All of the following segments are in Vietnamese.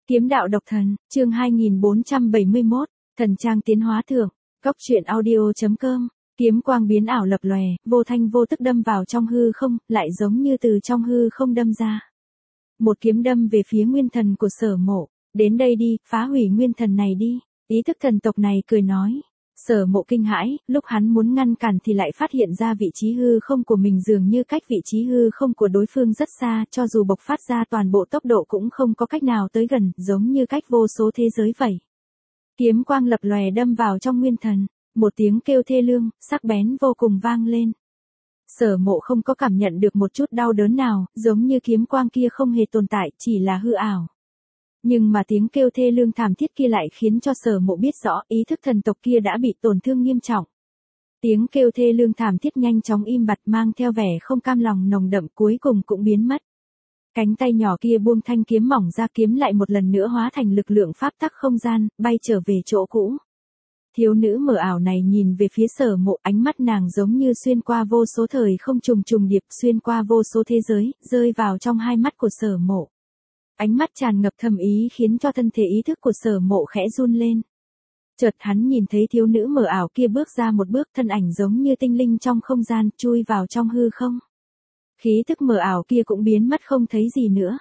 Kiếm đạo độc thần, chương 2471, thần trang tiến hóa thượng, góc truyện audio.com, kiếm quang biến ảo lập lòe, vô thanh vô tức đâm vào trong hư không, lại giống như từ trong hư không đâm ra. Một kiếm đâm về phía nguyên thần của Sở Mộ, đến đây đi, phá hủy nguyên thần này đi, ý thức thần tộc này cười nói. Sở Mộ kinh hãi, lúc hắn muốn ngăn cản thì lại phát hiện ra vị trí hư không của mình dường như cách vị trí hư không của đối phương rất xa, cho dù bộc phát ra toàn bộ tốc độ cũng không có cách nào tới gần, giống như cách vô số thế giới vậy. Kiếm quang lập lòe đâm vào trong nguyên thần, một tiếng kêu thê lương, sắc bén vô cùng vang lên. Sở Mộ không có cảm nhận được một chút đau đớn nào, giống như kiếm quang kia không hề tồn tại, chỉ là hư ảo. Nhưng mà tiếng kêu thê lương thảm thiết kia lại khiến cho Sở Mộ biết rõ ý thức thần tộc kia đã bị tổn thương nghiêm trọng. Tiếng kêu thê lương thảm thiết nhanh chóng im bặt mang theo vẻ không cam lòng nồng đậm cuối cùng cũng biến mất. Cánh tay nhỏ kia buông thanh kiếm mỏng ra, kiếm lại một lần nữa hóa thành lực lượng pháp tắc không gian, bay trở về chỗ cũ. Thiếu nữ mờ ảo này nhìn về phía Sở Mộ, ánh mắt nàng giống như xuyên qua vô số thời không trùng điệp, xuyên qua vô số thế giới, rơi vào trong hai mắt của Sở Mộ. Ánh mắt tràn ngập thầm ý khiến cho thân thể ý thức của Sở Mộ khẽ run lên. Chợt hắn nhìn thấy thiếu nữ mờ ảo kia bước ra một bước, thân ảnh giống như tinh linh trong không gian, chui vào trong hư không. Khí thức mờ ảo kia cũng biến mất không thấy gì nữa.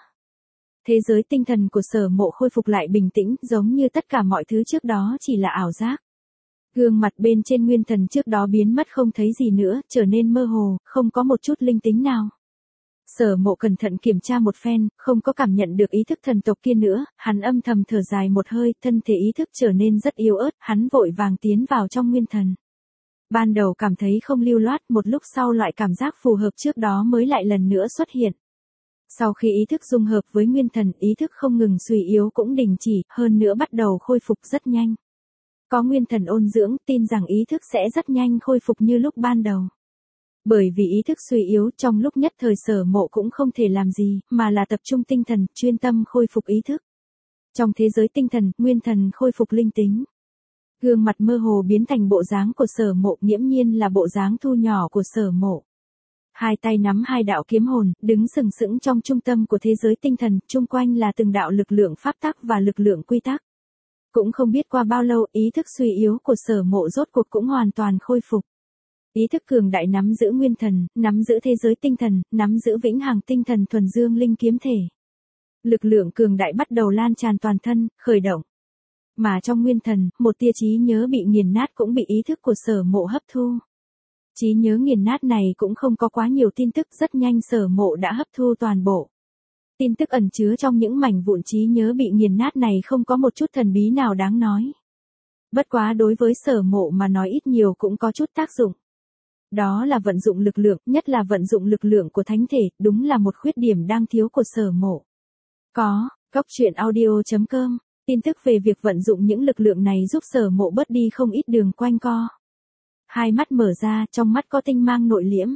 Thế giới tinh thần của Sở Mộ khôi phục lại bình tĩnh, giống như tất cả mọi thứ trước đó chỉ là ảo giác. Gương mặt bên trên nguyên thần trước đó biến mất không thấy gì nữa, trở nên mơ hồ, không có một chút linh tính nào. Sở Mộ cẩn thận kiểm tra một phen, không có cảm nhận được ý thức thần tộc kia nữa, hắn âm thầm thở dài một hơi, thân thể ý thức trở nên rất yếu ớt, hắn vội vàng tiến vào trong nguyên thần. Ban đầu cảm thấy không lưu loát, một lúc sau loại cảm giác phù hợp trước đó mới lại lần nữa xuất hiện. Sau khi ý thức dung hợp với nguyên thần, ý thức không ngừng suy yếu cũng đình chỉ, hơn nữa bắt đầu khôi phục rất nhanh. Có nguyên thần ôn dưỡng, tin rằng ý thức sẽ rất nhanh khôi phục như lúc ban đầu. Bởi vì ý thức suy yếu, trong lúc nhất thời Sở Mộ cũng không thể làm gì, mà là tập trung tinh thần, chuyên tâm khôi phục ý thức. Trong thế giới tinh thần, nguyên thần khôi phục linh tính. Gương mặt mơ hồ biến thành bộ dáng của Sở Mộ, nghiễm nhiên là bộ dáng thu nhỏ của Sở Mộ. Hai tay nắm hai đạo kiếm hồn, đứng sừng sững trong trung tâm của thế giới tinh thần, chung quanh là từng đạo lực lượng pháp tắc và lực lượng quy tắc. Cũng không biết qua bao lâu, ý thức suy yếu của Sở Mộ rốt cuộc cũng hoàn toàn khôi phục. Ý thức cường đại nắm giữ nguyên thần, nắm giữ thế giới tinh thần, nắm giữ vĩnh hằng tinh thần thuần dương linh kiếm thể. Lực lượng cường đại bắt đầu lan tràn toàn thân, khởi động. Mà trong nguyên thần, một tia trí nhớ bị nghiền nát cũng bị ý thức của Sở Mộ hấp thu. Trí nhớ nghiền nát này cũng không có quá nhiều tin tức, rất nhanh Sở Mộ đã hấp thu toàn bộ. Tin tức ẩn chứa trong những mảnh vụn trí nhớ bị nghiền nát này không có một chút thần bí nào đáng nói. Bất quá đối với Sở Mộ mà nói ít nhiều cũng có chút tác dụng. Đó là vận dụng lực lượng, nhất là vận dụng lực lượng của thánh thể, đúng là một khuyết điểm đang thiếu của Sở Mộ. Có, góc truyện audio.com, tin tức về việc vận dụng những lực lượng này giúp Sở Mộ bớt đi không ít đường quanh co. Hai mắt mở ra, trong mắt có tinh mang nội liễm.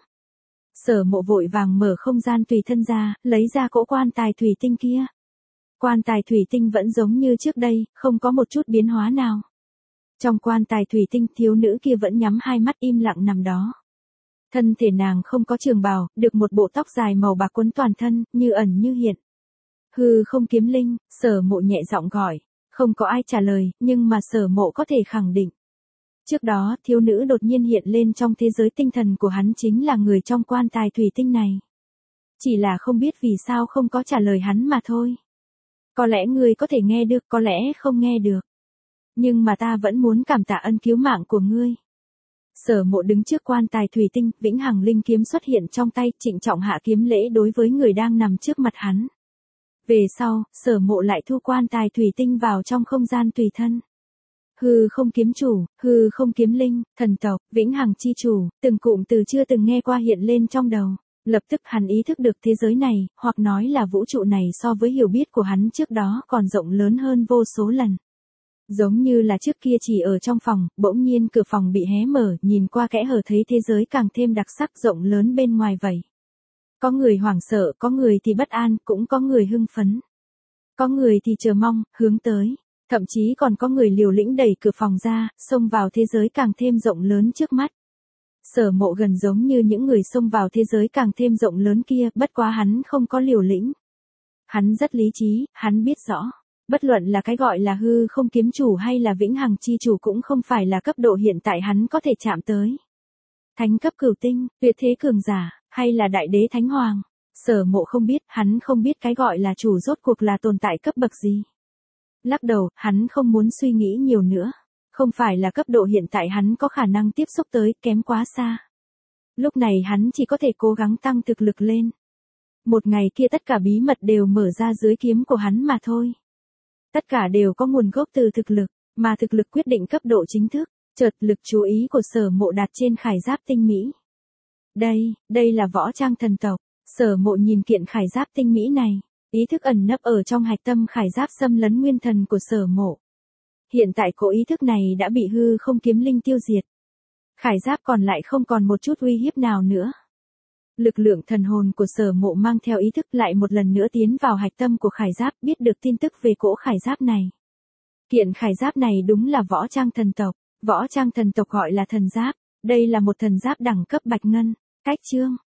Sở Mộ vội vàng mở không gian tùy thân ra, lấy ra cỗ quan tài thủy tinh kia. Quan tài thủy tinh vẫn giống như trước đây, không có một chút biến hóa nào. Trong quan tài thủy tinh, thiếu nữ kia vẫn nhắm hai mắt im lặng nằm đó. Thân thể nàng không có trường bào, được một bộ tóc dài màu bạc quấn toàn thân, như ẩn như hiện. Hư không kiếm linh, Sở Mộ nhẹ giọng gọi. Không có ai trả lời, nhưng mà Sở Mộ có thể khẳng định. Trước đó, thiếu nữ đột nhiên hiện lên trong thế giới tinh thần của hắn chính là người trong quan tài thủy tinh này. Chỉ là không biết vì sao không có trả lời hắn mà thôi. Có lẽ ngươi có thể nghe được, có lẽ không nghe được. Nhưng mà ta vẫn muốn cảm tạ ân cứu mạng của ngươi. Sở Mộ đứng trước quan tài thủy tinh, vĩnh hằng linh kiếm xuất hiện trong tay, trịnh trọng hạ kiếm lễ đối với người đang nằm trước mặt hắn. Về sau, Sở Mộ lại thu quan tài thủy tinh vào trong không gian tùy thân. Hư không kiếm chủ, hư không kiếm linh, thần tộc, vĩnh hằng chi chủ, từng cụm từ chưa từng nghe qua hiện lên trong đầu. Lập tức hắn ý thức được thế giới này, hoặc nói là vũ trụ này so với hiểu biết của hắn trước đó còn rộng lớn hơn vô số lần. Giống như là trước kia chỉ ở trong phòng, bỗng nhiên cửa phòng bị hé mở, nhìn qua kẽ hở thấy thế giới càng thêm đặc sắc rộng lớn bên ngoài vậy. Có người hoảng sợ, có người thì bất an, cũng có người hưng phấn. Có người thì chờ mong, hướng tới. Thậm chí còn có người liều lĩnh đẩy cửa phòng ra, xông vào thế giới càng thêm rộng lớn trước mắt. Sở Mộ gần giống như những người xông vào thế giới càng thêm rộng lớn kia, bất quá hắn không có liều lĩnh. Hắn rất lý trí, hắn biết rõ. Bất luận là cái gọi là hư không kiếm chủ hay là vĩnh hằng chi chủ cũng không phải là cấp độ hiện tại hắn có thể chạm tới. Thánh cấp cửu tinh, tuyệt thế cường giả, hay là đại đế thánh hoàng. Sở Mộ không biết, hắn không biết cái gọi là chủ rốt cuộc là tồn tại cấp bậc gì. Lắc đầu, hắn không muốn suy nghĩ nhiều nữa. Không phải là cấp độ hiện tại hắn có khả năng tiếp xúc tới, kém quá xa. Lúc này hắn chỉ có thể cố gắng tăng thực lực lên. Một ngày kia tất cả bí mật đều mở ra dưới kiếm của hắn mà thôi. Tất cả đều có nguồn gốc từ thực lực, mà thực lực quyết định cấp độ chính thức. Chợt lực chú ý của Sở Mộ đặt trên khải giáp tinh mỹ. Đây là võ trang thần tộc. Sở Mộ nhìn kiện khải giáp tinh mỹ này, ý thức ẩn nấp ở trong hạch tâm khải giáp xâm lấn nguyên thần của Sở Mộ. Hiện tại cỗ ý thức này đã bị hư không kiếm linh tiêu diệt. Khải giáp còn lại không còn một chút uy hiếp nào nữa. Lực lượng thần hồn của Sở Mộ mang theo ý thức lại một lần nữa tiến vào hạch tâm của khải giáp, biết được tin tức về cỗ khải giáp này. Kiện khải giáp này đúng là võ trang thần tộc. Võ trang thần tộc gọi là thần giáp. Đây là một thần giáp đẳng cấp bạch ngân. Cách chương